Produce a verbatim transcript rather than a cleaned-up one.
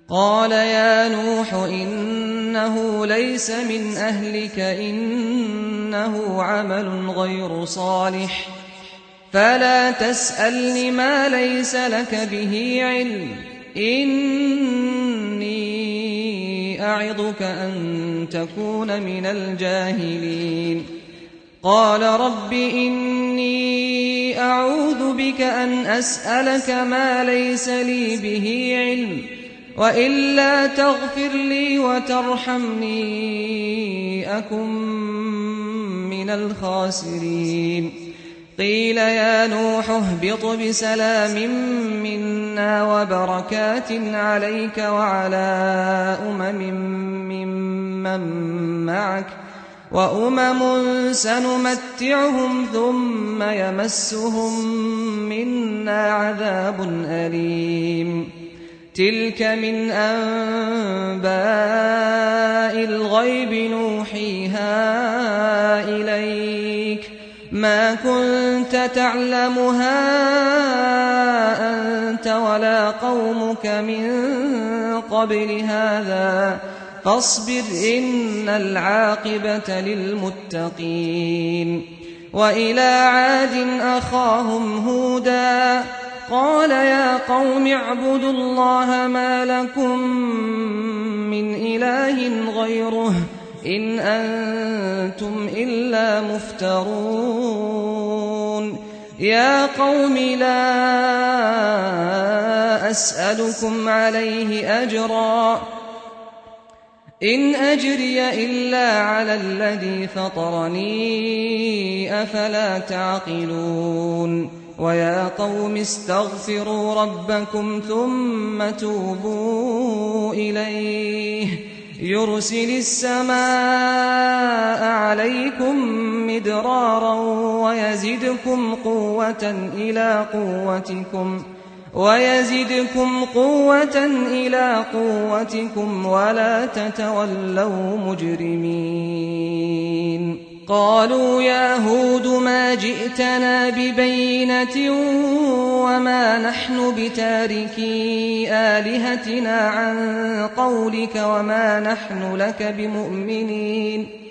قال يا نوح إنه ليس من أهلك إنه عمل غير صالح فلا تسألني ما ليس لك به علم إني أعظك أن تكون من الجاهلين قال رب إني أعوذ بك أن أسألك ما ليس لي به علم وإلا تغفر لي وترحمني أكن من الخاسرين قيل يا نوح اهبط بسلام منا وبركات عليك وعلى أمم ممن معك وأمم سنمتعهم ثم يمسهم منا عذاب أليم تلك من أنباء الغيب نوحيها إليك ما كنت تعلمها أنت ولا قومك من قبل هذا فاصبر إن العاقبة للمتقين وإلى عاد أخاهم هودا قال يا قوم اعبدوا الله ما لكم من إله غيره إن أنتم إلا مفترون يا قوم لا أسألكم عليه أجرا إن أجري إلا على الذي فطرني أفلا تعقلون ويا قوم استغفروا ربكم ثم توبوا إليه يرسل السماء عليكم مدرارا ويزدكم قوة إلى قوتكم ويزدكم قوة إلى قوتكم ولا تتولوا مجرمين قالوا يا هود ما جئتنا ببينة وما نحن بتاركي آلهتنا عن قولك وما نحن لك بمؤمنين